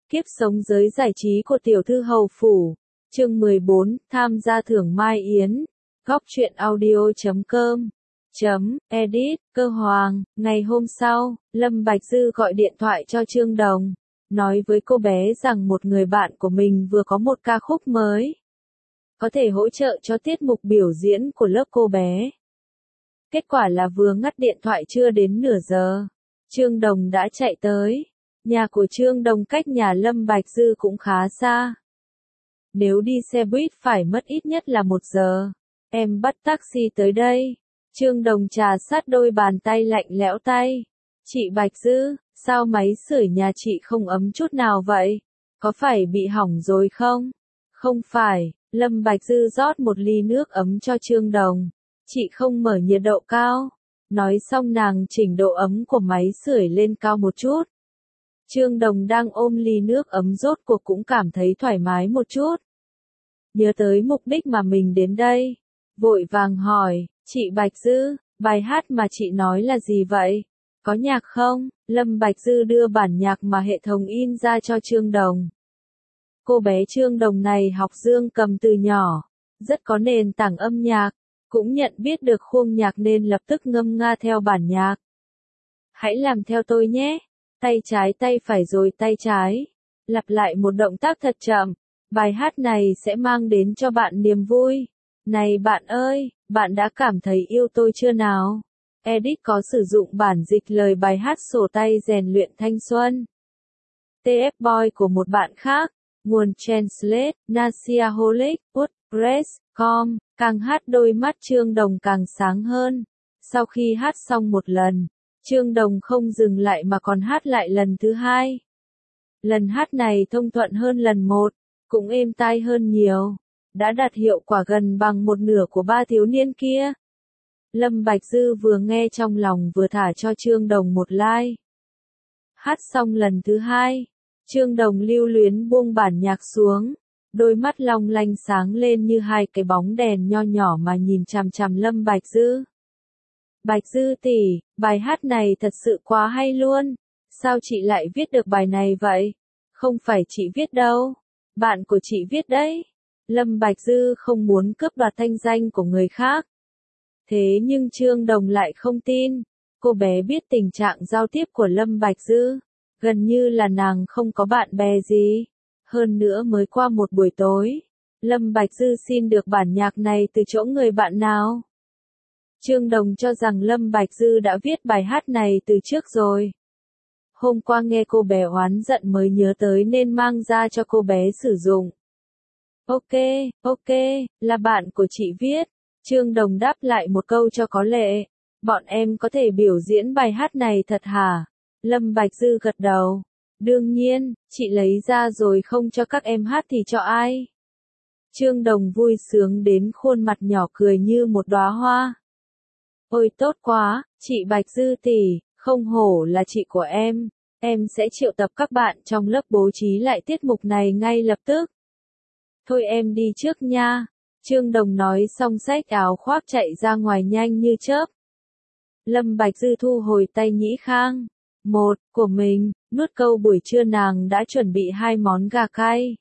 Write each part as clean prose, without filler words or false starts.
Kiếp sống giới giải trí của tiểu thư hầu phủ. Chương 14, tham gia thưởng Mai Yến. Góc truyện audio.com edit, Cơ Hoàng. Ngày hôm sau, Lâm Bạch Dư gọi điện thoại cho Trương Đồng, nói với cô bé rằng một người bạn của mình vừa có một ca khúc mới, có thể hỗ trợ cho tiết mục biểu diễn của lớp cô bé. Kết quả là vừa ngắt điện thoại chưa đến nửa giờ, Trương Đồng đã chạy tới. Nhà của Trương Đồng cách nhà Lâm Bạch Dư cũng khá xa. Nếu đi xe buýt phải mất ít nhất là 1 giờ. Em bắt taxi tới đây. Trương Đồng trà sát đôi bàn tay lạnh lẽo tay. Chị Bạch Dư, sao máy sưởi nhà chị không ấm chút nào vậy? Có phải bị hỏng rồi không? Không phải, Lâm Bạch Dư rót một ly nước ấm cho Trương Đồng. Chị không mở nhiệt độ cao. Nói xong nàng chỉnh độ ấm của máy sưởi lên cao một chút. Trương Đồng đang ôm ly nước ấm rốt cuộc cũng cảm thấy thoải mái một chút. Nhớ tới mục đích mà mình đến đây. Vội vàng hỏi, chị Bạch Dư, bài hát mà chị nói là gì vậy? Có nhạc không? Lâm Bạch Dư đưa bản nhạc mà hệ thống in ra cho Trương Đồng. Cô bé Trương Đồng này học dương cầm từ nhỏ, rất có nền tảng âm nhạc, cũng nhận biết được khuôn nhạc nên lập tức ngâm nga theo bản nhạc. Hãy làm theo tôi nhé. Tay trái tay phải rồi tay trái. Lặp lại một động tác thật chậm. Bài hát này sẽ mang đến cho bạn niềm vui. Này bạn ơi, bạn đã cảm thấy yêu tôi chưa nào? Edit có sử dụng bản dịch lời bài hát sổ tay rèn luyện thanh xuân. TF Boy của một bạn khác. Nguồn Translate, Nasiaholic, WordPress.com. Càng hát đôi mắt Trương Đồng càng sáng hơn. Sau khi hát xong một lần, Trương Đồng không dừng lại mà còn hát lại lần thứ hai. Lần hát này thông thuận hơn lần một, cũng êm tai hơn nhiều, đã đạt hiệu quả gần bằng một nửa của 3 thiếu niên kia. Lâm Bạch Dư vừa nghe trong lòng vừa thả cho Trương Đồng một like. Hát xong lần thứ hai, Trương Đồng lưu luyến buông bản nhạc xuống, đôi mắt long lanh sáng lên như hai cái bóng đèn nho nhỏ mà nhìn chằm chằm Lâm Bạch Dư. Bạch Dư tỷ, bài hát này thật sự quá hay luôn. Sao chị lại viết được bài này vậy? Không phải chị viết đâu. Bạn của chị viết đấy. Lâm Bạch Dư không muốn cướp đoạt thanh danh của người khác. Thế nhưng Trương Đồng lại không tin. Cô bé biết tình trạng giao tiếp của Lâm Bạch Dư. Gần như là nàng không có bạn bè gì. Hơn nữa mới qua một buổi tối. Lâm Bạch Dư xin được bản nhạc này từ chỗ người bạn nào? Trương Đồng cho rằng Lâm Bạch Dư đã viết bài hát này từ trước rồi. Hôm qua nghe cô bé oán giận mới nhớ tới nên mang ra cho cô bé sử dụng. Ok, là bạn của chị viết. Trương Đồng đáp lại một câu cho có lệ. Bọn em có thể biểu diễn bài hát này thật hả? Lâm Bạch Dư gật đầu. Đương nhiên, chị lấy ra rồi không cho các em hát thì cho ai? Trương Đồng vui sướng đến khuôn mặt nhỏ cười như một đóa hoa. Ôi tốt quá, chị Bạch Dư tỷ, không hổ là chị của em sẽ triệu tập các bạn trong lớp bố trí lại tiết mục này ngay lập tức. Thôi em đi trước nha. Trương Đồng nói xong xách áo khoác chạy ra ngoài nhanh như chớp. Lâm Bạch Dư thu hồi tay nhĩ khang. Của mình, nuốt câu buổi trưa nàng đã chuẩn bị 2 món gà cay.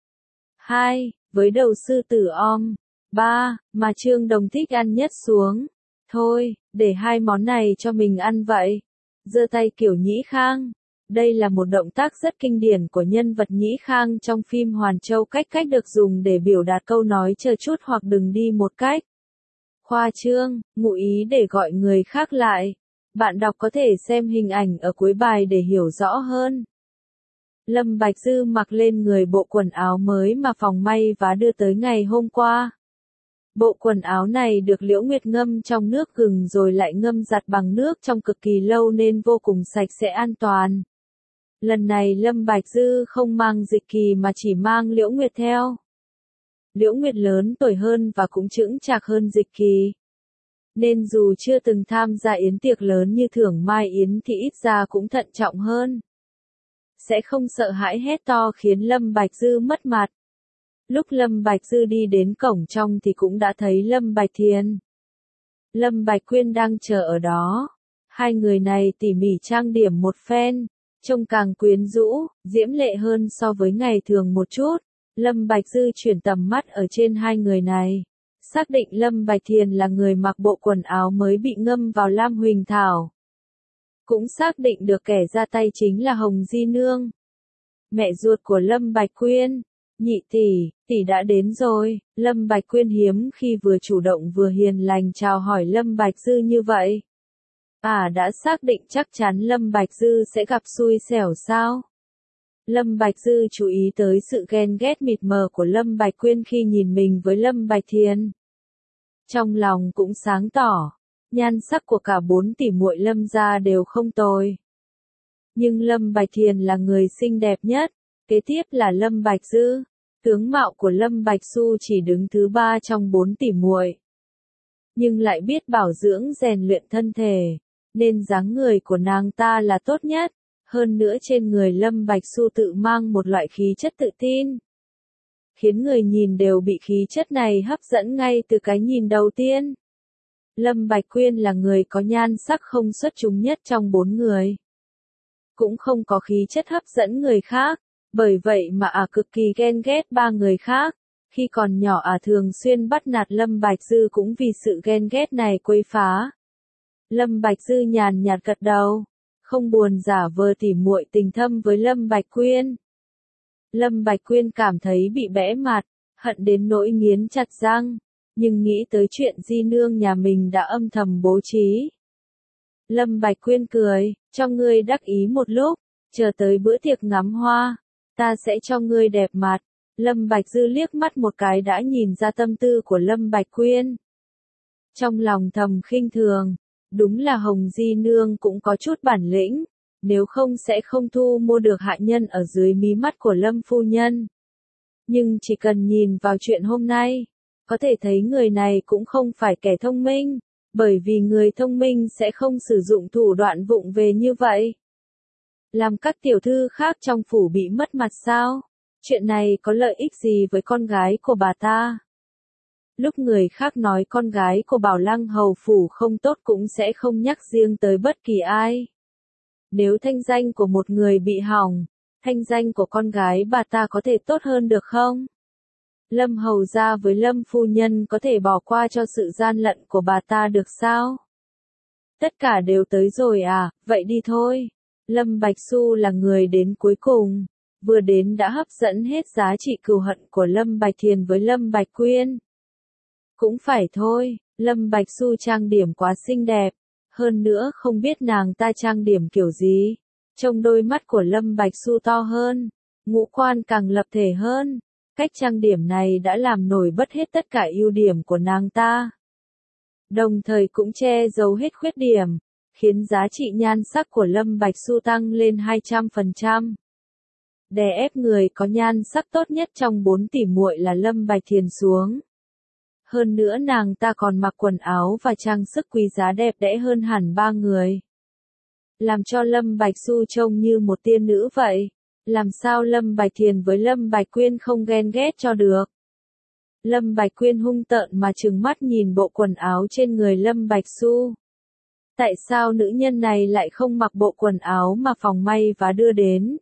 2, với đầu sư tử om. 3, mà Trương Đồng thích ăn nhất xuống. Thôi, để 2 món này cho mình ăn vậy. Giơ tay kiểu nhĩ khang. Đây là một động tác rất kinh điển của nhân vật nhĩ khang trong phim Hoàn Châu, cách được dùng để biểu đạt câu nói chờ chút hoặc đừng đi một cách khoa trương, ngụ ý để gọi người khác lại. Bạn đọc có thể xem hình ảnh ở cuối bài để hiểu rõ hơn. Lâm Bạch Dư mặc lên người bộ quần áo mới mà phòng may vá đưa tới ngày hôm qua. Bộ quần áo này được Liễu Nguyệt ngâm trong nước gừng rồi lại ngâm giặt bằng nước trong cực kỳ lâu nên vô cùng sạch sẽ an toàn. Lần này Lâm Bạch Dư không mang Dịch Kỳ mà chỉ mang Liễu Nguyệt theo. Liễu Nguyệt lớn tuổi hơn và cũng chững chạc hơn Dịch Kỳ. Nên dù chưa từng tham gia yến tiệc lớn như thưởng Mai Yến thì ít ra cũng thận trọng hơn. Sẽ không sợ hãi hét to khiến Lâm Bạch Dư mất mặt. Lúc Lâm Bạch Dư đi đến cổng trong thì cũng đã thấy Lâm Bạch Thiền, Lâm Bạch Quyên đang chờ ở đó. Hai người này tỉ mỉ trang điểm một phen, trông càng quyến rũ, diễm lệ hơn so với ngày thường một chút. Lâm Bạch Dư chuyển tầm mắt ở trên hai người này. Xác định Lâm Bạch Thiền là người mặc bộ quần áo mới bị ngâm vào lam huỳnh thảo. Cũng xác định được kẻ ra tay chính là Hồng Di Nương, mẹ ruột của Lâm Bạch Quyên. Nhị tỷ, tỷ đã đến rồi. Lâm Bạch Quyên hiếm khi vừa chủ động vừa hiền lành chào hỏi Lâm Bạch Dư như vậy. Đã xác định chắc chắn Lâm Bạch Dư sẽ gặp xui xẻo sao? Lâm Bạch Dư chú ý tới sự ghen ghét mịt mờ của Lâm Bạch Quyên khi nhìn mình với Lâm Bạch Thiền. Trong lòng cũng sáng tỏ, nhan sắc của cả bốn tỷ muội Lâm gia đều không tồi. Nhưng Lâm Bạch Thiền là người xinh đẹp nhất, kế tiếp là Lâm Bạch Dư. Tướng mạo của Lâm Bạch Xu chỉ đứng thứ ba trong bốn tỷ muội, nhưng lại biết bảo dưỡng rèn luyện thân thể, nên dáng người của nàng ta là tốt nhất. Hơn nữa trên người Lâm Bạch Xu tự mang một loại khí chất tự tin, khiến người nhìn đều bị khí chất này hấp dẫn ngay từ cái nhìn đầu tiên. Lâm Bạch Quyên là người có nhan sắc không xuất chúng nhất trong bốn người, cũng không có khí chất hấp dẫn người khác, bởi vậy mà cực kỳ ghen ghét ba người khác. Khi còn nhỏ thường xuyên bắt nạt Lâm Bạch Dư cũng vì sự ghen ghét này quấy phá. Lâm Bạch Dư nhàn nhạt gật đầu, không buồn giả vờ tỉ muội tình thâm với Lâm Bạch Quyên. Lâm Bạch Quyên cảm thấy bị bẽ mặt, hận đến nỗi nghiến chặt răng, nhưng nghĩ tới chuyện Di Nương nhà mình đã âm thầm bố trí. Lâm Bạch Quyên cười, cho ngươi đắc ý một lúc, chờ tới bữa tiệc ngắm hoa, ta sẽ cho ngươi đẹp mặt. Lâm Bạch Dư liếc mắt một cái đã nhìn ra tâm tư của Lâm Bạch Quyên. Trong lòng thầm khinh thường, đúng là Hồng Di Nương cũng có chút bản lĩnh, nếu không sẽ không thu mua được hạ nhân ở dưới mí mắt của Lâm phu nhân. Nhưng chỉ cần nhìn vào chuyện hôm nay, có thể thấy người này cũng không phải kẻ thông minh, bởi vì người thông minh sẽ không sử dụng thủ đoạn vụng về như vậy. Làm các tiểu thư khác trong phủ bị mất mặt sao? Chuyện này có lợi ích gì với con gái của bà ta? Lúc người khác nói con gái của Bảo Lăng hầu phủ không tốt cũng sẽ không nhắc riêng tới bất kỳ ai. Nếu thanh danh của một người bị hỏng, thanh danh của con gái bà ta có thể tốt hơn được không? Lâm hầu gia với Lâm phu nhân có thể bỏ qua cho sự gian lận của bà ta được sao? Tất cả đều tới rồi vậy đi thôi. Lâm Bạch Xu là người đến cuối cùng, vừa đến đã hấp dẫn hết giá trị cừu hận của Lâm Bạch Thiền với Lâm Bạch Quyên. Cũng phải thôi, Lâm Bạch Xu trang điểm quá xinh đẹp, hơn nữa không biết nàng ta trang điểm kiểu gì. Trông đôi mắt của Lâm Bạch Xu to hơn, ngũ quan càng lập thể hơn, cách trang điểm này đã làm nổi bật hết tất cả ưu điểm của nàng ta. Đồng thời cũng che giấu hết khuyết điểm, khiến giá trị nhan sắc của Lâm Bạch Xu tăng lên 200%. Đè ép người có nhan sắc tốt nhất trong bốn tỷ muội là Lâm Bạch Thiền xuống. Hơn nữa nàng ta còn mặc quần áo và trang sức quý giá đẹp đẽ hơn hẳn ba người. Làm cho Lâm Bạch Xu trông như một tiên nữ vậy. Làm sao Lâm Bạch Thiền với Lâm Bạch Quyên không ghen ghét cho được? Lâm Bạch Quyên hung tợn mà trừng mắt nhìn bộ quần áo trên người Lâm Bạch Xu. Tại sao nữ nhân này lại không mặc bộ quần áo mà phòng may và đưa đến?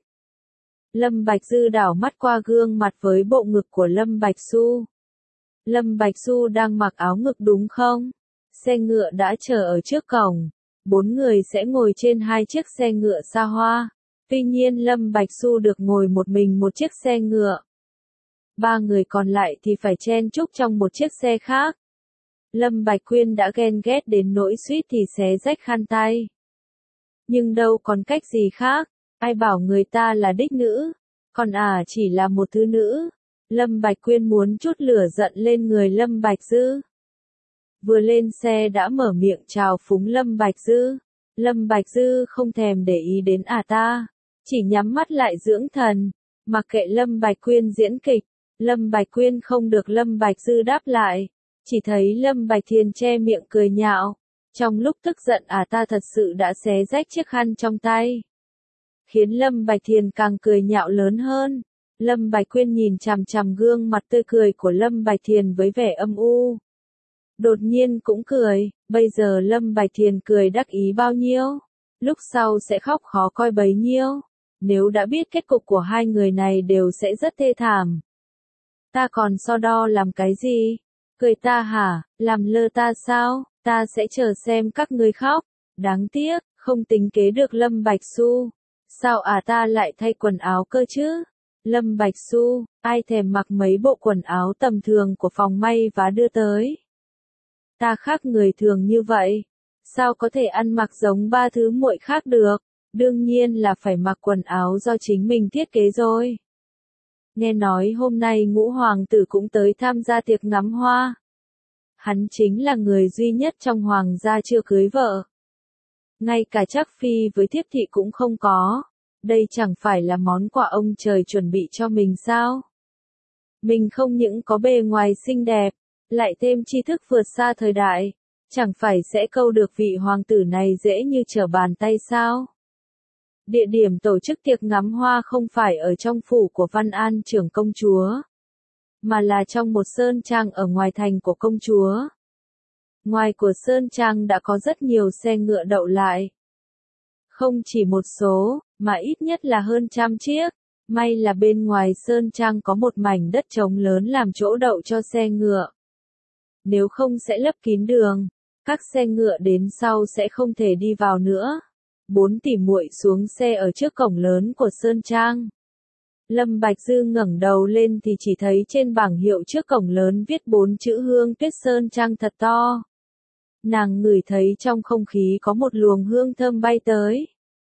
Lâm Bạch Dư đảo mắt qua gương mặt với bộ ngực của Lâm Bạch Xu. Lâm Bạch Xu đang mặc áo ngực đúng không? Xe ngựa đã chờ ở trước cổng. 4 người sẽ ngồi trên 2 chiếc xe ngựa xa hoa. Tuy nhiên Lâm Bạch Xu được ngồi một mình một chiếc xe ngựa. 3 người còn lại thì phải chen chúc trong một chiếc xe khác. Lâm Bạch Quyên đã ghen ghét đến nỗi suýt thì xé rách khăn tay. Nhưng đâu còn cách gì khác, ai bảo người ta là đích nữ, còn chỉ là một thứ nữ. Lâm Bạch Quyên muốn chút lửa giận lên người Lâm Bạch Dư. Vừa lên xe đã mở miệng chào phúng Lâm Bạch Dư. Lâm Bạch Dư không thèm để ý đến ta, chỉ nhắm mắt lại dưỡng thần, mặc kệ Lâm Bạch Quyên diễn kịch. Lâm Bạch Quyên không được Lâm Bạch Dư đáp lại, chỉ thấy Lâm Bạch Thiền che miệng cười nhạo. Trong lúc tức giận ta thật sự đã xé rách chiếc khăn trong tay, khiến Lâm Bạch Thiền càng cười nhạo lớn hơn. Lâm Bạch Quyên nhìn chằm chằm gương mặt tươi cười của Lâm Bạch Thiền với vẻ âm u. Đột nhiên cũng cười, bây giờ Lâm Bạch Thiền cười đắc ý bao nhiêu, lúc sau sẽ khóc khó coi bấy nhiêu. nếu đã biết kết cục của hai người này đều sẽ rất thê thảm. Ta còn so đo làm cái gì? Cười ta hả, làm lơ ta sao, ta sẽ chờ xem các ngươi khóc. Đáng tiếc, không tính kế được Lâm Bạch Xu. Sao ta lại thay quần áo cơ chứ? Lâm Bạch Xu, ai thèm mặc mấy bộ quần áo tầm thường của phòng may và đưa tới. Ta khác người thường như vậy, sao có thể ăn mặc giống ba thứ muội khác được, đương nhiên là phải mặc quần áo do chính mình thiết kế rồi. Nghe nói hôm nay Ngũ hoàng tử cũng tới tham gia tiệc ngắm hoa. Hắn chính là người duy nhất trong hoàng gia chưa cưới vợ. Ngay cả Trác Phi với thiếp thị cũng không có. Đây chẳng phải là món quà ông trời chuẩn bị cho mình sao? Mình không những có bề ngoài xinh đẹp, lại thêm tri thức vượt xa thời đại, chẳng phải sẽ câu được vị hoàng tử này dễ như trở bàn tay sao? Địa điểm tổ chức tiệc ngắm hoa không phải ở trong phủ của Văn An trưởng công chúa, mà là trong một sơn trang ở ngoài thành của công chúa. Ngoài của sơn trang đã có rất nhiều xe ngựa đậu lại. Không chỉ một số, mà ít nhất là hơn 100 chiếc. May là bên ngoài sơn trang có một mảnh đất trống lớn làm chỗ đậu cho xe ngựa. Nếu không sẽ lấp kín đường, các xe ngựa đến sau sẽ không thể đi vào nữa. 4 tỷ muội xuống xe ở trước cổng lớn của sơn trang. Lâm Bạch Dư ngẩng đầu lên thì chỉ thấy trên bảng hiệu trước cổng lớn viết 4 chữ Hương Tuyết Sơn Trang thật to. Nàng ngửi thấy trong không khí có một luồng hương thơm bay tới.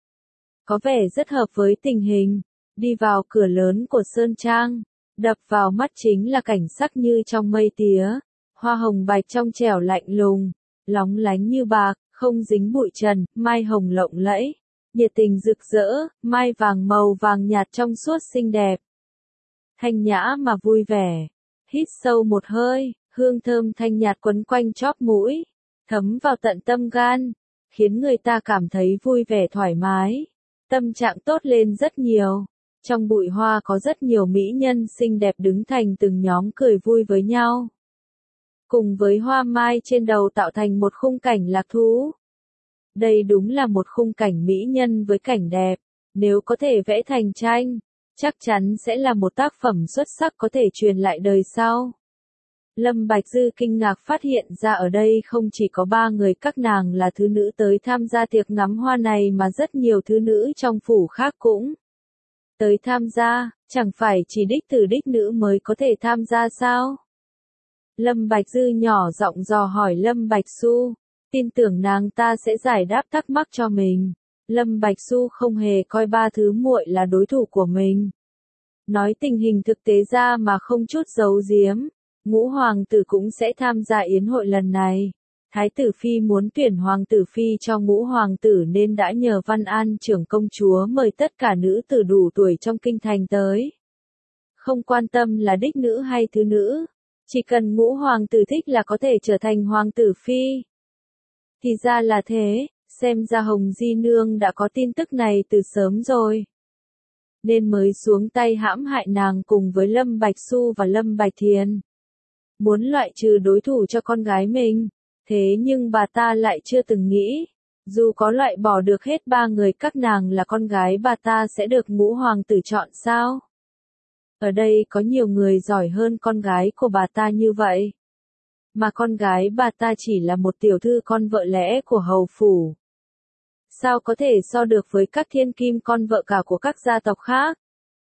Có vẻ rất hợp với tình hình. Đi vào cửa lớn của sơn trang, đập vào mắt chính là cảnh sắc như trong mây tía, hoa hồng bạch trong trẻo lạnh lùng, lóng lánh như bạc, không dính bụi trần, mai hồng lộng lẫy, nhiệt tình rực rỡ, mai vàng màu vàng nhạt trong suốt xinh đẹp. Thanh nhã mà vui vẻ, hít sâu một hơi, hương thơm thanh nhạt quấn quanh chóp mũi, thấm vào tận tâm gan, khiến người ta cảm thấy vui vẻ thoải mái, tâm trạng tốt lên rất nhiều. Trong bụi hoa có rất nhiều mỹ nhân xinh đẹp đứng thành từng nhóm cười vui với nhau. Cùng với hoa mai trên đầu tạo thành một khung cảnh lạc thú. Đây đúng là một khung cảnh mỹ nhân với cảnh đẹp. Nếu có thể vẽ thành tranh, chắc chắn sẽ là một tác phẩm xuất sắc có thể truyền lại đời sau. Lâm Bạch Dư kinh ngạc phát hiện ra ở đây không chỉ có 3 người các nàng là thứ nữ tới tham gia tiệc ngắm hoa này mà rất nhiều thứ nữ trong phủ khác cũng tới tham gia, chẳng phải chỉ đích tử đích nữ mới có thể tham gia sao? Lâm Bạch Dư nhỏ giọng dò hỏi Lâm Bạch Xu, tin tưởng nàng ta sẽ giải đáp thắc mắc cho mình. Lâm Bạch Xu không hề coi 3 thứ muội là đối thủ của mình. Nói tình hình thực tế ra mà không chút giấu giếm, Ngũ hoàng tử cũng sẽ tham gia yến hội lần này. Thái tử phi muốn tuyển hoàng tử phi cho Ngũ hoàng tử nên đã nhờ Văn An trưởng công chúa mời tất cả nữ tử đủ tuổi trong kinh thành tới. Không quan tâm là đích nữ hay thứ nữ, chỉ cần Ngũ hoàng tử thích là có thể trở thành hoàng tử phi. Thì ra là thế, xem ra Hồng Di Nương đã có tin tức này từ sớm rồi. Nên mới xuống tay hãm hại nàng cùng với Lâm Bạch Xu và Lâm Bạch Thiền. Muốn loại trừ đối thủ cho con gái mình. Thế nhưng bà ta lại chưa từng nghĩ, dù có loại bỏ được hết 3 người các nàng là con gái bà ta sẽ được Ngũ hoàng tử chọn sao? Ở đây có nhiều người giỏi hơn con gái của bà ta như vậy. Mà con gái bà ta chỉ là một tiểu thư con vợ lẽ của hầu phủ. Sao có thể so được với các thiên kim con vợ cả của các gia tộc khác?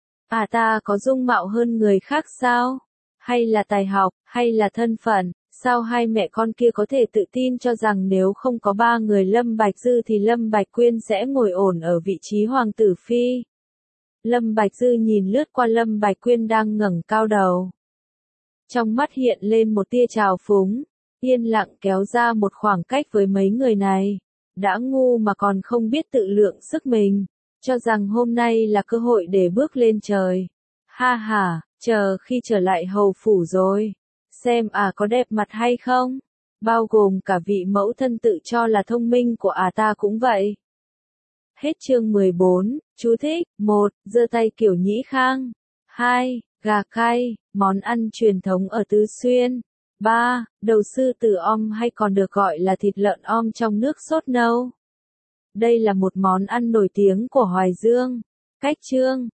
Ta có dung mạo hơn người khác sao? Hay là tài học, hay là thân phận? Sao hai mẹ con kia có thể tự tin cho rằng nếu không có 3 người Lâm Bạch Dư thì Lâm Bạch Quyên sẽ ngồi ổn ở vị trí hoàng tử phi? Lâm Bạch Dư nhìn lướt qua Lâm Bạch Quyên đang ngẩng cao đầu. Trong mắt hiện lên một tia trào phúng, yên lặng kéo ra một khoảng cách với mấy người này. Đã ngu mà còn không biết tự lượng sức mình, cho rằng hôm nay là cơ hội để bước lên trời. Ha ha, chờ khi trở lại hầu phủ rồi. Xem có đẹp mặt hay không? Bao gồm cả vị mẫu thân tự cho là thông minh của ta cũng vậy. Hết chương 14, chú thích, 1, giơ tay kiểu Nhĩ Khang. 2, gà cay, món ăn truyền thống ở Tứ Xuyên. 3, đầu sư tử om hay còn được gọi là thịt lợn om trong nước sốt nâu. Đây là một món ăn nổi tiếng của Hoài Dương. Cách chương